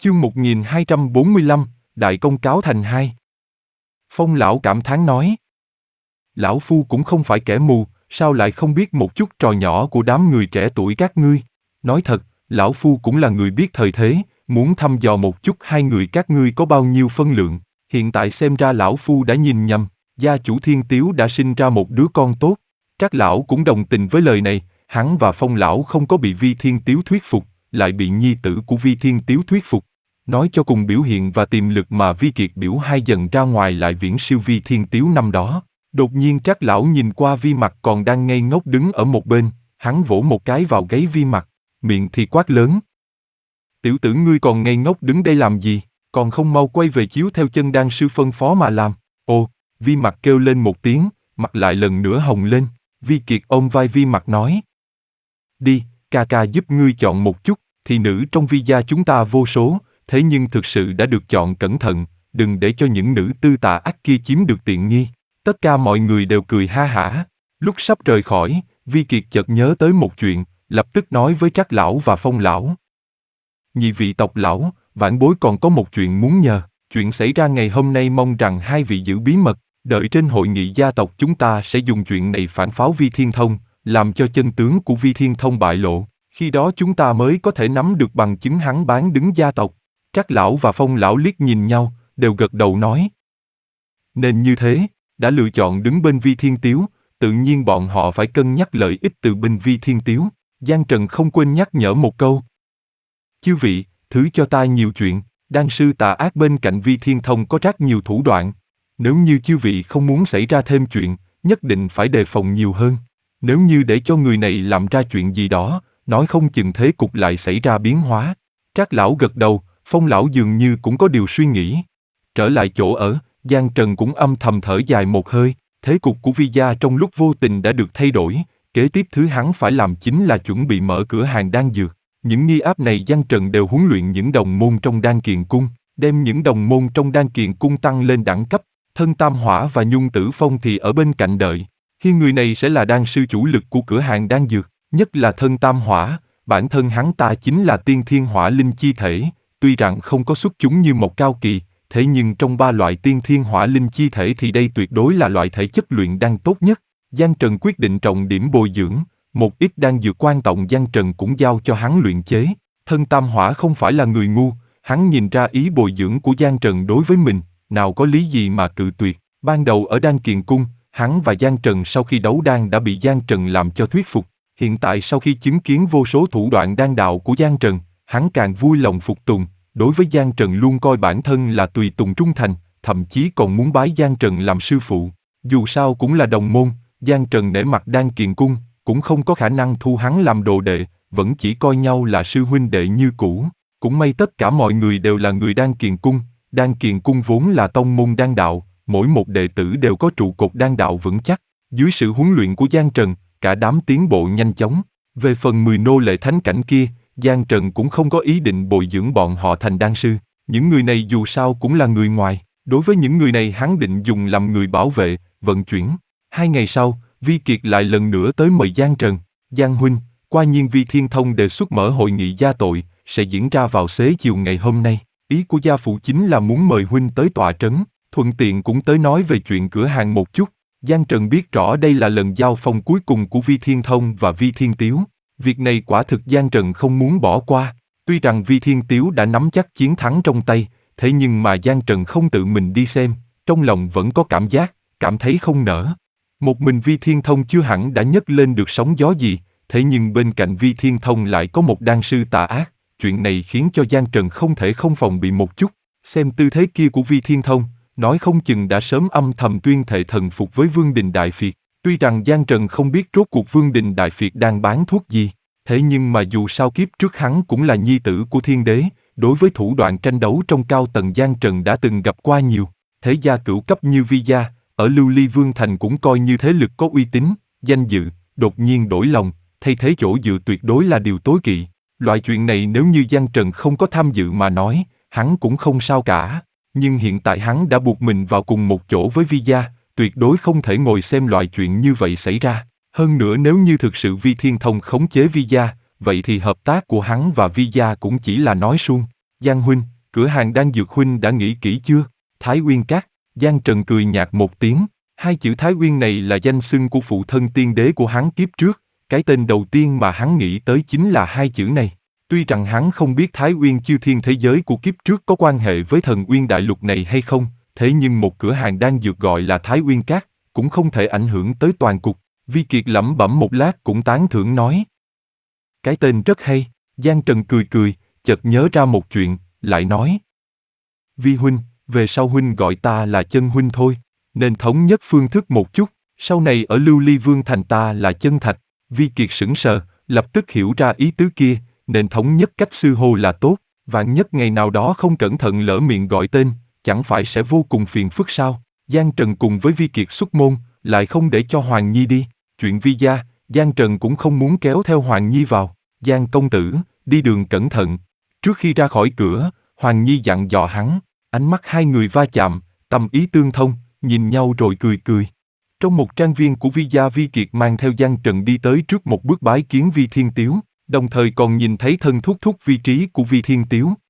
Chương 1245, Đại công cáo thành hai. Phong lão cảm thán nói. Lão Phu cũng không phải kẻ mù, sao lại không biết một chút trò nhỏ của đám người trẻ tuổi các ngươi? Nói thật, Lão Phu cũng là người biết thời thế, muốn thăm dò một chút hai người các ngươi có bao nhiêu phân lượng. Hiện tại xem ra Lão Phu đã nhìn nhầm, gia chủ Thiên Tiếu đã sinh ra một đứa con tốt. Trác Lão cũng đồng tình với lời này, hắn và Phong Lão không có bị Vi Thiên Tiếu thuyết phục, lại bị nhi tử của Vi Thiên Tiếu thuyết phục. Nói cho cùng biểu hiện và tiềm lực mà Vi Kiệt biểu hai dần ra ngoài lại viễn siêu Vi Thiên Tiếu năm đó. Đột nhiên Trác Lão nhìn qua Vi Mặc còn đang ngây ngốc đứng ở một bên, hắn vỗ một cái vào gáy Vi Mặc, miệng thì quát lớn. Tiểu tử ngươi còn ngây ngốc đứng đây làm gì, còn không mau quay về chiếu theo chân đan sư phân phó mà làm. Ồ, Vi Mặc kêu lên một tiếng, mặt lại lần nữa hồng lên. Vi Kiệt ôm vai Vi Mặc nói. Đi, ca ca giúp ngươi chọn một chút, thị nữ trong Vi gia chúng ta vô số, thế nhưng thực sự đã được chọn cẩn thận, đừng để cho những nữ tư tà ác kia chiếm được tiện nghi. Tất cả mọi người đều cười ha hả. Lúc sắp rời khỏi, Vi Kiệt chợt nhớ tới một chuyện, lập tức nói với Trác Lão và Phong Lão. Nhị vị tộc lão, vãn bối còn có một chuyện muốn nhờ. Chuyện xảy ra ngày hôm nay mong rằng hai vị giữ bí mật, đợi trên hội nghị gia tộc chúng ta sẽ dùng chuyện này phản pháo Vi Thiên Thông, làm cho chân tướng của Vi Thiên Thông bại lộ. Khi đó chúng ta mới có thể nắm được bằng chứng hắn bán đứng gia tộc. Trác Lão và Phong Lão liếc nhìn nhau, đều gật đầu nói. Nên như thế, đã lựa chọn đứng bên Vi Thiên Tiếu, tự nhiên bọn họ phải cân nhắc lợi ích từ bên Vi Thiên Tiếu. Giang Trần không quên nhắc nhở một câu. Chư vị, thứ cho ta nhiều chuyện, đan sư tà ác bên cạnh Vi Thiên Thông có rất nhiều thủ đoạn. Nếu như chư vị không muốn xảy ra thêm chuyện, nhất định phải đề phòng nhiều hơn. Nếu như để cho người này làm ra chuyện gì đó, nói không chừng thế cục lại xảy ra biến hóa. Trác Lão gật đầu, Phong Lão dường như cũng có điều suy nghĩ. Trở lại chỗ ở, Giang Trần cũng âm thầm thở dài một hơi, thế cục của Vi gia trong lúc vô tình đã được thay đổi, kế tiếp thứ hắn phải làm chính là chuẩn bị mở cửa hàng đan dược. Những nghi áp này Giang Trần đều huấn luyện những đồng môn trong Đan Kiền Cung, đem những đồng môn trong Đan Kiền Cung tăng lên đẳng cấp, Thân Tam Hỏa và Nhung Tử Phong thì ở bên cạnh đợi. Khi người này sẽ là đan sư chủ lực của cửa hàng đan dược, nhất là Thân Tam Hỏa, bản thân hắn ta chính là tiên thiên hỏa linh chi thể, tuy rằng không có xuất chúng như một cao kỳ, thế nhưng trong ba loại tiên thiên hỏa linh chi thể thì đây tuyệt đối là loại thể chất luyện đan tốt nhất. Giang Trần quyết định trọng điểm bồi dưỡng, một ít đan dược quan trọng Giang Trần cũng giao cho hắn luyện chế. Thân Tam Hỏa không phải là người ngu, hắn nhìn ra ý bồi dưỡng của Giang Trần đối với mình, nào có lý gì mà cự tuyệt. Ban đầu ở Đan Kiền Cung, hắn và Giang Trần sau khi đấu đan đã bị Giang Trần làm cho thuyết phục. Hiện tại sau khi chứng kiến vô số thủ đoạn đan đạo của Giang Trần, hắn càng vui lòng phục tùng. Đối với Giang Trần luôn coi bản thân là tùy tùng trung thành, thậm chí còn muốn bái Giang Trần làm sư phụ. Dù sao cũng là đồng môn, Giang Trần nể mặt Đan Kiền Cung, cũng không có khả năng thu hắn làm đồ đệ, vẫn chỉ coi nhau là sư huynh đệ như cũ. Cũng may tất cả mọi người đều là người Đan Kiền Cung. Đan Kiền Cung vốn là tông môn đan đạo, mỗi một đệ tử đều có trụ cột đan đạo vững chắc. Dưới sự huấn luyện của Giang Trần, cả đám tiến bộ nhanh chóng. Về phần 10 nô lệ thánh cảnh kia, Giang Trần cũng không có ý định bồi dưỡng bọn họ thành đan sư. Những người này dù sao cũng là người ngoài. Đối với những người này hắn định dùng làm người bảo vệ, vận chuyển. 2 ngày sau, Vi Kiệt lại lần nữa tới mời Giang Trần. Giang huynh, qua nhiên Vi Thiên Thông đề xuất mở hội nghị gia tội, sẽ diễn ra vào xế chiều ngày hôm nay. Ý của gia phụ chính là muốn mời huynh tới tọa trấn, thuận tiện cũng tới nói về chuyện cửa hàng một chút. Giang Trần biết rõ đây là lần giao phong cuối cùng của Vi Thiên Thông và Vi Thiên Tiếu. Việc này quả thực Giang Trần không muốn bỏ qua. Tuy rằng Vi Thiên Tiếu đã nắm chắc chiến thắng trong tay, thế nhưng mà Giang Trần không tự mình đi xem, trong lòng vẫn có cảm thấy không nỡ. Một mình Vi Thiên Thông chưa hẳn đã nhấc lên được sóng gió gì, thế nhưng bên cạnh Vi Thiên Thông lại có một đan sư tà ác, chuyện này khiến cho Giang Trần không thể không phòng bị một chút. Xem tư thế kia của Vi Thiên Thông, nói không chừng đã sớm âm thầm tuyên thệ thần phục với Vương Đình Đại Phiệt. Tuy rằng Giang Trần không biết rốt cuộc Vương Đình Đại Phiệt đang bán thuốc gì, thế nhưng mà dù sao kiếp trước hắn cũng là nhi tử của Thiên Đế, đối với thủ đoạn tranh đấu trong cao tầng Giang Trần đã từng gặp qua nhiều. Thế gia cửu cấp như Vi gia, ở Lưu Ly Vương Thành cũng coi như thế lực có uy tín, danh dự, đột nhiên đổi lòng, thay thế chỗ dựa tuyệt đối là điều tối kỵ. Loại chuyện này nếu như Giang Trần không có tham dự mà nói, hắn cũng không sao cả. Nhưng hiện tại hắn đã buộc mình vào cùng một chỗ với Vi gia, tuyệt đối không thể ngồi xem loại chuyện như vậy xảy ra. Hơn nữa nếu như thực sự Vi Thiên Thông khống chế Vi gia, vậy thì hợp tác của hắn và Vi gia cũng chỉ là nói suông. Giang huynh, cửa hàng đan dược huynh đã nghĩ kỹ chưa? Thái Uyên Các. Giang Trần cười nhạt một tiếng. Hai chữ Thái Uyên này là danh xưng của phụ thân tiên đế của hắn kiếp trước. Cái tên đầu tiên mà hắn nghĩ tới chính là hai chữ này. Tuy rằng hắn không biết Thái Uyên chư thiên thế giới của kiếp trước có quan hệ với thần Uyên đại lục này hay không, thế nhưng một cửa hàng đan dược gọi là Thái Uyên Các cũng không thể ảnh hưởng tới toàn cục. Vi Kiệt lẩm bẩm một lát cũng tán thưởng nói. Cái tên rất hay. Giang Trần cười cười, chợt nhớ ra một chuyện, lại nói. Vi huynh, về sau huynh gọi ta là Chân huynh thôi, nên thống nhất phương thức một chút, sau này ở Lưu Ly Vương thành ta là Chân Thạch. Vi Kiệt sững sờ, lập tức hiểu ra ý tứ kia, nên thống nhất cách xưng hô là tốt, vạn nhất ngày nào đó không cẩn thận lỡ miệng gọi tên, chẳng phải sẽ vô cùng phiền phức sao? Giang Trần cùng với Vi Kiệt xuất môn, lại không để cho Hoàng Nhi đi, chuyện Vi gia, Giang Trần cũng không muốn kéo theo Hoàng Nhi vào. Giang công tử, đi đường cẩn thận. Trước khi ra khỏi cửa, Hoàng Nhi dặn dò hắn, ánh mắt hai người va chạm, tâm ý tương thông, nhìn nhau rồi cười cười. Trong một trang viên của Vi gia, Vi Kiệt mang theo Giang Trần đi tới trước một bước bái kiến Vi Thiên Tiếu, đồng thời còn nhìn thấy thân thúc thúc Vi Trí của Vi Thiên Tiếu.